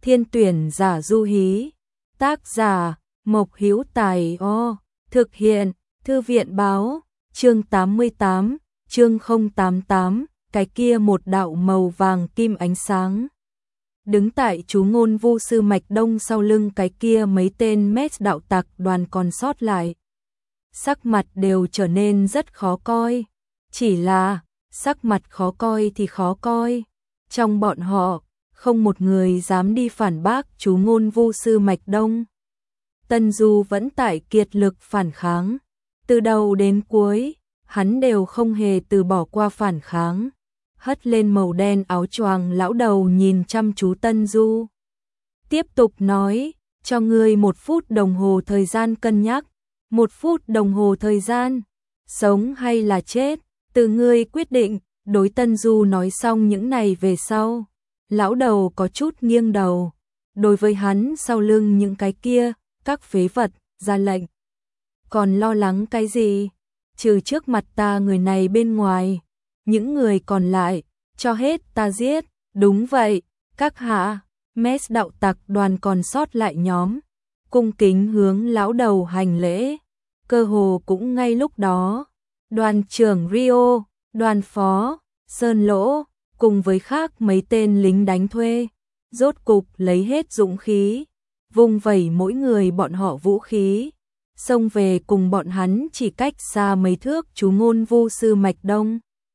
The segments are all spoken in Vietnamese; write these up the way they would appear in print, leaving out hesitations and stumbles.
Thiên tuyển giả du hí. Tác giả Mộc Hữu Tài. Thực hiện Thư viện báo. Chương 88, chương 088, cái kia một đạo màu vàng kim ánh sáng. Đứng tại chú ngôn vu sư mạch đông sau lưng cái kia mấy tên mét đạo tặc đoàn còn sót lại. Sắc mặt đều trở nên rất khó coi. Chỉ là, sắc mặt khó coi thì khó coi. Trong bọn họ, không một người dám đi phản bác chú ngôn vu sư mạch đông. Tân Du vẫn tại kiệt lực phản kháng. Từ đầu đến cuối, hắn đều không hề từ bỏ qua phản kháng. Hất lên màu đen áo choàng lão đầu nhìn chăm chú Tân Du. Tiếp tục nói, cho ngươi 1 phút đồng hồ thời gian cân nhắc. 1 phút đồng hồ thời gian, sống hay là chết, từ ngươi quyết định. Đối Tân Du nói xong những này về sau, lão đầu có chút nghiêng đầu. Đối với hắn sau lưng những cái kia, các phế vật, ra lệnh. Còn lo lắng cái gì? Trừ trước mặt ta người này bên ngoài, những người còn lại, cho hết ta giết. Đúng vậy, các hạ. Mét đạo tặc đoàn còn sót lại nhóm, cung kính hướng lão đầu hành lễ. Cơ hồ cũng ngay lúc đó, đoàn trưởng Rio, đoàn phó Sơn Lỗ, cùng với khác mấy tên lính đánh thuê, rốt cục lấy hết dũng khí, vung vẩy mỗi người bọn họ vũ khí, xông về cùng bọn hắn chỉ cách xa mấy thước chú ngôn vu sư mạch đông.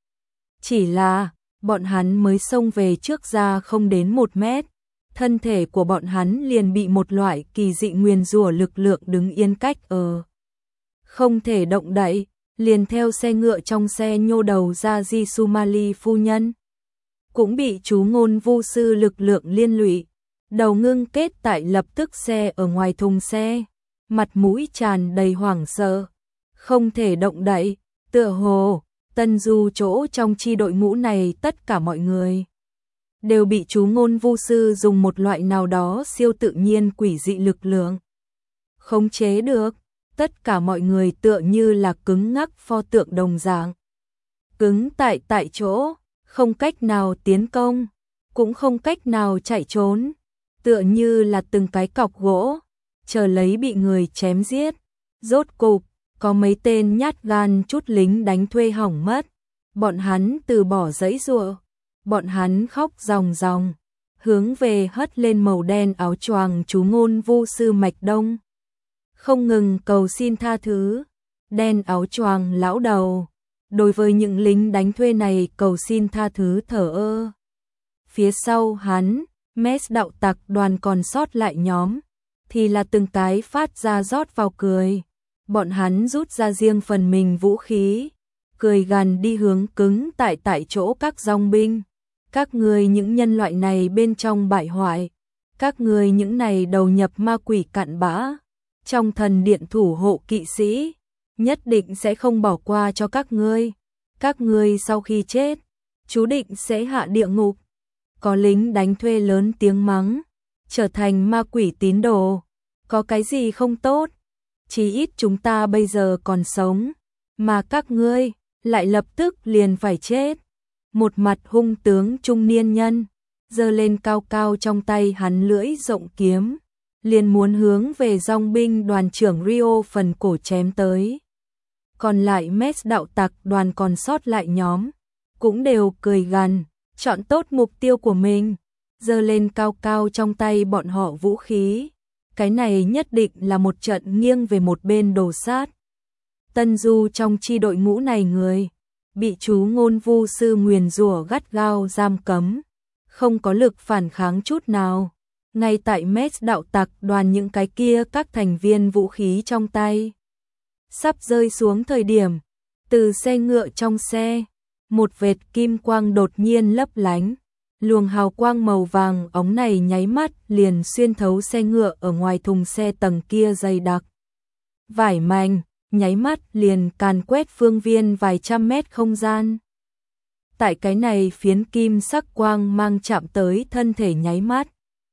Chỉ là, bọn hắn mới xông về trước ra không đến 1 mét, thân thể của bọn hắn liền bị một loại kỳ dị nguyền rủa lực lượng đứng yên cách ở. Không thể động đậy, liền theo xe ngựa trong xe nhô đầu ra Di Sumali phu nhân. Cũng bị chú ngôn vu sư lực lượng liên lụy, đầu ngưng kết tại lập tức xe ở ngoài thùng xe, mặt mũi tràn đầy hoảng sợ, không thể động đậy, tựa hồ, Tân Du chỗ trong chi đội ngũ này tất cả mọi người đều bị chú ngôn vu sư dùng một loại nào đó siêu tự nhiên quỷ dị lực lượng khống chế được. Tất cả mọi người tựa như là cứng ngắc pho tượng đồng dạng. Cứng tại chỗ, không cách nào tiến công, cũng không cách nào chạy trốn. Tựa như là từng cái cọc gỗ, chờ lấy bị người chém giết. Rốt cục, có mấy tên nhát gan chút lính đánh thuê hỏng mất. Bọn hắn từ bỏ giãy giụa, bọn hắn khóc ròng ròng, hướng về hất lên màu đen áo choàng chú ngôn vu sư mạch đông. Không ngừng cầu xin tha thứ. Đen áo choàng lão đầu đối với những lính đánh thuê này cầu xin tha thứ thờ ơ. Phía sau hắn, mét đạo tặc đoàn còn sót lại nhóm, thì là từng cái phát ra rót vào cười. Bọn hắn rút ra riêng phần mình vũ khí, cười gằn đi hướng cứng tại chỗ các dòng binh. Các người những nhân loại này bên trong bại hoại, các người những này đầu nhập ma quỷ cặn bã, trong thần điện thủ hộ kỵ sĩ, nhất định sẽ không bỏ qua cho các ngươi. Các ngươi sau khi chết, chú định sẽ hạ địa ngục. Có lính đánh thuê lớn tiếng mắng, trở thành ma quỷ tín đồ, có cái gì không tốt? Chí ít chúng ta bây giờ còn sống, mà các ngươi lại lập tức liền phải chết. Một mặt hung tướng trung niên nhân, giơ lên cao cao trong tay hắn lưỡi rộng kiếm, liền muốn hướng về dòng binh đoàn trưởng Rio phần cổ chém tới. Còn lại mét đạo tặc đoàn còn sót lại nhóm, cũng đều cười gằn, chọn tốt mục tiêu của mình, giơ lên cao cao trong tay bọn họ vũ khí. Cái này nhất định là một trận nghiêng về một bên đồ sát. Tân Du trong chi đội ngũ này người, bị chú ngôn vu sư nguyền rủa gắt gao giam cấm, không có lực phản kháng chút nào. Ngay tại mét đạo tặc đoàn những cái kia các thành viên vũ khí trong tay sắp rơi xuống thời điểm, từ xe ngựa trong xe, một vệt kim quang đột nhiên lấp lánh. Luồng hào quang màu vàng óng này nháy mắt liền xuyên thấu xe ngựa ở ngoài thùng xe tầng kia dày đặc. Vải mảnh, nháy mắt liền càn quét phương viên vài trăm mét không gian. Tại cái này phiến kim sắc quang mang chạm tới thân thể nháy mắt,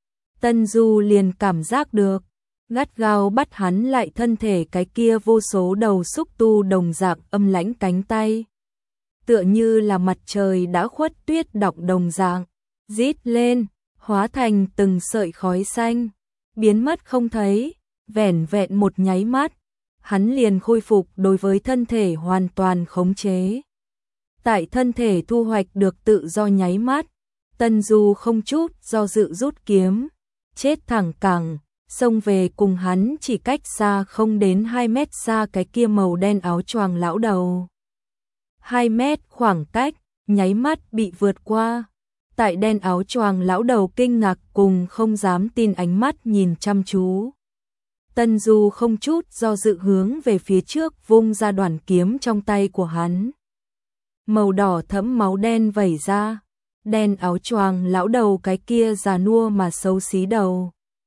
Tân Du liền cảm giác được, gắt gao bắt hắn lại thân thể cái kia vô số đầu xúc tu đồng dạng âm lãnh cánh tay. Tựa như là mặt trời đã khuất tuyết đọng đồng dạng, rít lên, hóa thành từng sợi khói xanh, biến mất không thấy, vẻn vẹn một nháy mắt, hắn liền khôi phục đối với thân thể hoàn toàn khống chế. Tại thân thể thu hoạch được tự do nháy mắt, Tân Du không chút do dự rút kiếm, chết thẳng cẳng, xông về cùng hắn chỉ cách xa không đến 2 mét xa cái kia màu đen áo choàng lão đầu. 2 mét khoảng cách, nháy mắt bị vượt qua. Tại đen áo choàng lão đầu kinh ngạc cùng không dám tin ánh mắt nhìn chăm chú. Tân Du không chút do dự hướng về phía trước vung ra đoàn kiếm trong tay của hắn. Màu đỏ thẫm máu đen vẩy ra, đen áo choàng lão đầu cái kia già nua mà xấu xí đầu.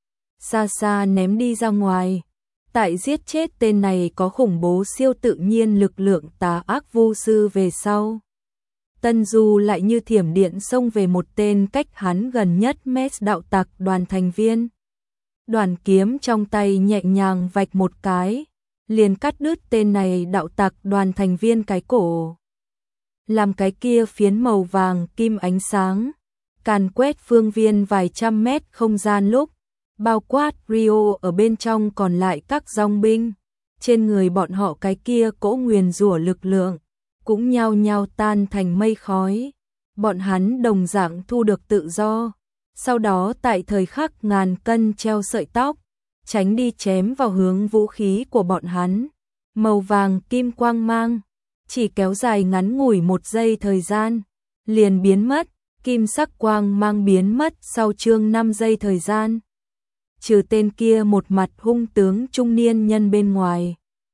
Xa xa ném đi ra ngoài. Tại giết chết tên này có khủng bố siêu tự nhiên lực lượng tà ác vu sư về sau. Tân Du lại như thiểm điện xông về một tên cách hắn gần nhất Mes đạo tặc đoàn thành viên. Đoàn kiếm trong tay nhẹ nhàng vạch một cái, liền cắt đứt tên này đạo tặc đoàn thành viên cái cổ. Làm cái kia phiến màu vàng kim ánh sáng, càn quét phương viên vài trăm mét không gian lúc, bao quát Rio ở bên trong còn lại các dòng binh. Trên người bọn họ cái kia cỗ nguyền rủa lực lượng, cũng nhao nhao tan thành mây khói. Bọn hắn đồng dạng thu được tự do. Sau đó tại thời khắc ngàn cân treo sợi tóc, tránh đi chém vào hướng vũ khí của bọn hắn. Màu vàng kim quang mang, chỉ kéo dài ngắn ngủi 1 giây thời gian, liền biến mất, kim sắc quang mang biến mất sau chương 5 giây thời gian. Trừ tên kia một mặt hung tướng trung niên nhân bên ngoài.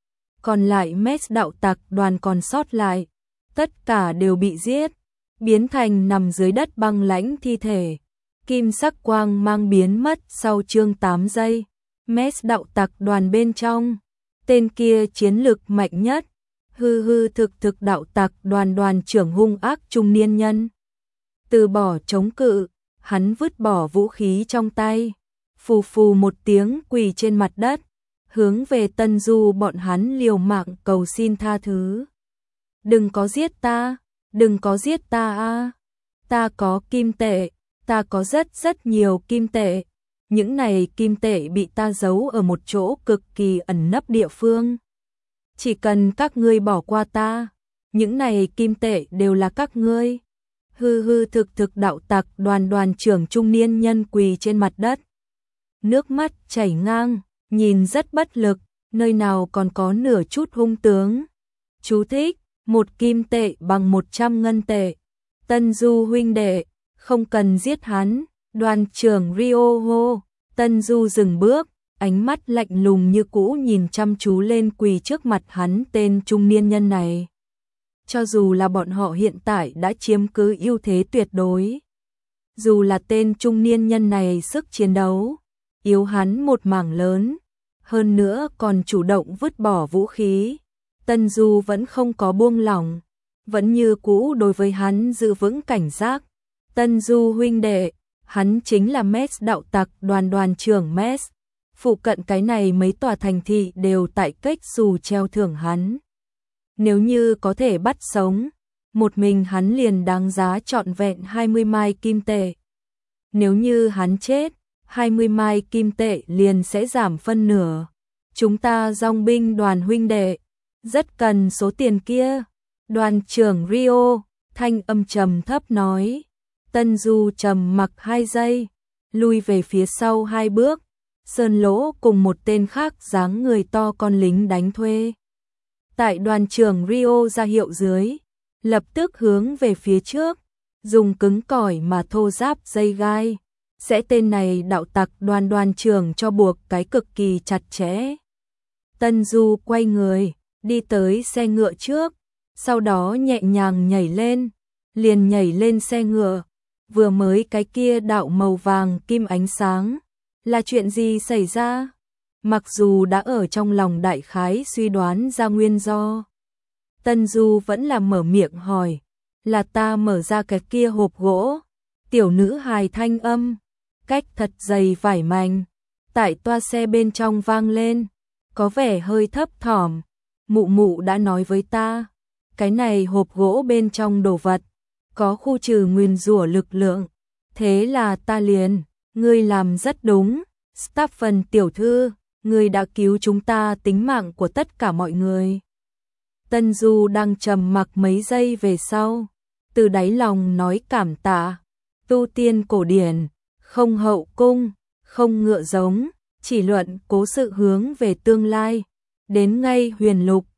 Còn lại Mes đạo tặc đoàn còn sót lại, tất cả đều bị giết, biến thành nằm dưới đất băng lãnh thi thể. Kim sắc quang mang biến mất sau chương 8 giây. Mes đạo tặc đoàn bên trong, tên kia chiến lực mạnh nhất, hư thực đạo tặc đoàn trưởng hung ác trung niên nhân. Từ bỏ chống cự, hắn vứt bỏ vũ khí trong tay, phù phù một tiếng quỳ trên mặt đất, hướng về Tân Du bọn hắn liều mạng cầu xin tha thứ. Đừng có giết ta, đừng có giết ta a. Ta có kim tệ, ta có rất nhiều kim tệ. Những này kim tệ bị ta giấu ở một chỗ cực kỳ ẩn nấp địa phương. Chỉ cần các ngươi bỏ qua ta, những này kim tệ đều là các ngươi. Hư thực đạo tặc đoàn trưởng trung niên nhân quỳ trên mặt đất. Nước mắt chảy ngang, nhìn rất bất lực, nơi nào còn có nửa chút hung tướng. Chú thích, 1 kim tệ bằng 100 ngân tệ. Tân Du huynh đệ, không cần giết hắn. Đoàn trưởng Rio hô. Tân Du dừng bước, ánh mắt lạnh lùng như cũ nhìn chăm chú lên quỳ trước mặt hắn tên trung niên nhân này. Cho dù là bọn họ hiện tại đã chiếm cứ ưu thế tuyệt đối, dù là tên trung niên nhân này sức chiến đấu yếu hắn một mảng lớn, hơn nữa còn chủ động vứt bỏ vũ khí, Tân Du vẫn không có buông lỏng, vẫn như cũ đối với hắn giữ vững cảnh giác. Tân Du huynh đệ, hắn chính là Mes đạo tặc đoàn trưởng Mes. Phụ cận cái này mấy tòa thành thị đều tại cách dù treo thưởng hắn. Nếu như có thể bắt sống, một mình hắn liền đáng giá trọn vẹn 20 mai kim tệ. Nếu như hắn chết, 20 mai kim tệ liền sẽ giảm phân nửa. Chúng ta dòng binh đoàn huynh đệ, rất cần số tiền kia. Đoàn trưởng Rio, thanh âm trầm thấp nói. Tân Du trầm mặc 2 giây, lui về phía sau 2 bước. Sơn Lỗ cùng một tên khác dáng người to con lính đánh thuê. Tại đoàn trưởng Rio ra hiệu dưới, lập tức hướng về phía trước, dùng cứng cỏi mà thô ráp dây gai. Sẽ tên này đạo tặc đoàn trưởng cho buộc cái cực kỳ chặt chẽ. Tân Du quay người, đi tới xe ngựa trước, sau đó nhẹ nhàng nhảy lên, liền nhảy lên xe ngựa. Vừa mới cái kia đạo màu vàng kim ánh sáng, là chuyện gì xảy ra? Mặc dù đã ở trong lòng đại khái suy đoán ra nguyên do, Tân Du vẫn là mở miệng hỏi, là ta mở ra cái kia hộp gỗ. Tiểu nữ hài thanh âm, cách thật dày vải mảnh, tại toa xe bên trong vang lên, có vẻ hơi thấp thỏm. Mụ mụ đã nói với ta, cái này hộp gỗ bên trong đồ vật, có khu trừ nguyền rủa lực lượng, Thế là ta liền, ngươi làm rất đúng, Stephen tiểu thư, ngươi đã cứu chúng ta tính mạng của tất cả mọi người. Tân Du đang trầm mặc mấy giây về sau, từ đáy lòng nói cảm tạ. Tu tiên cổ điển, không hậu cung, không ngựa giống, chỉ luận cố sự hướng về tương lai. Đến ngay huyền lục,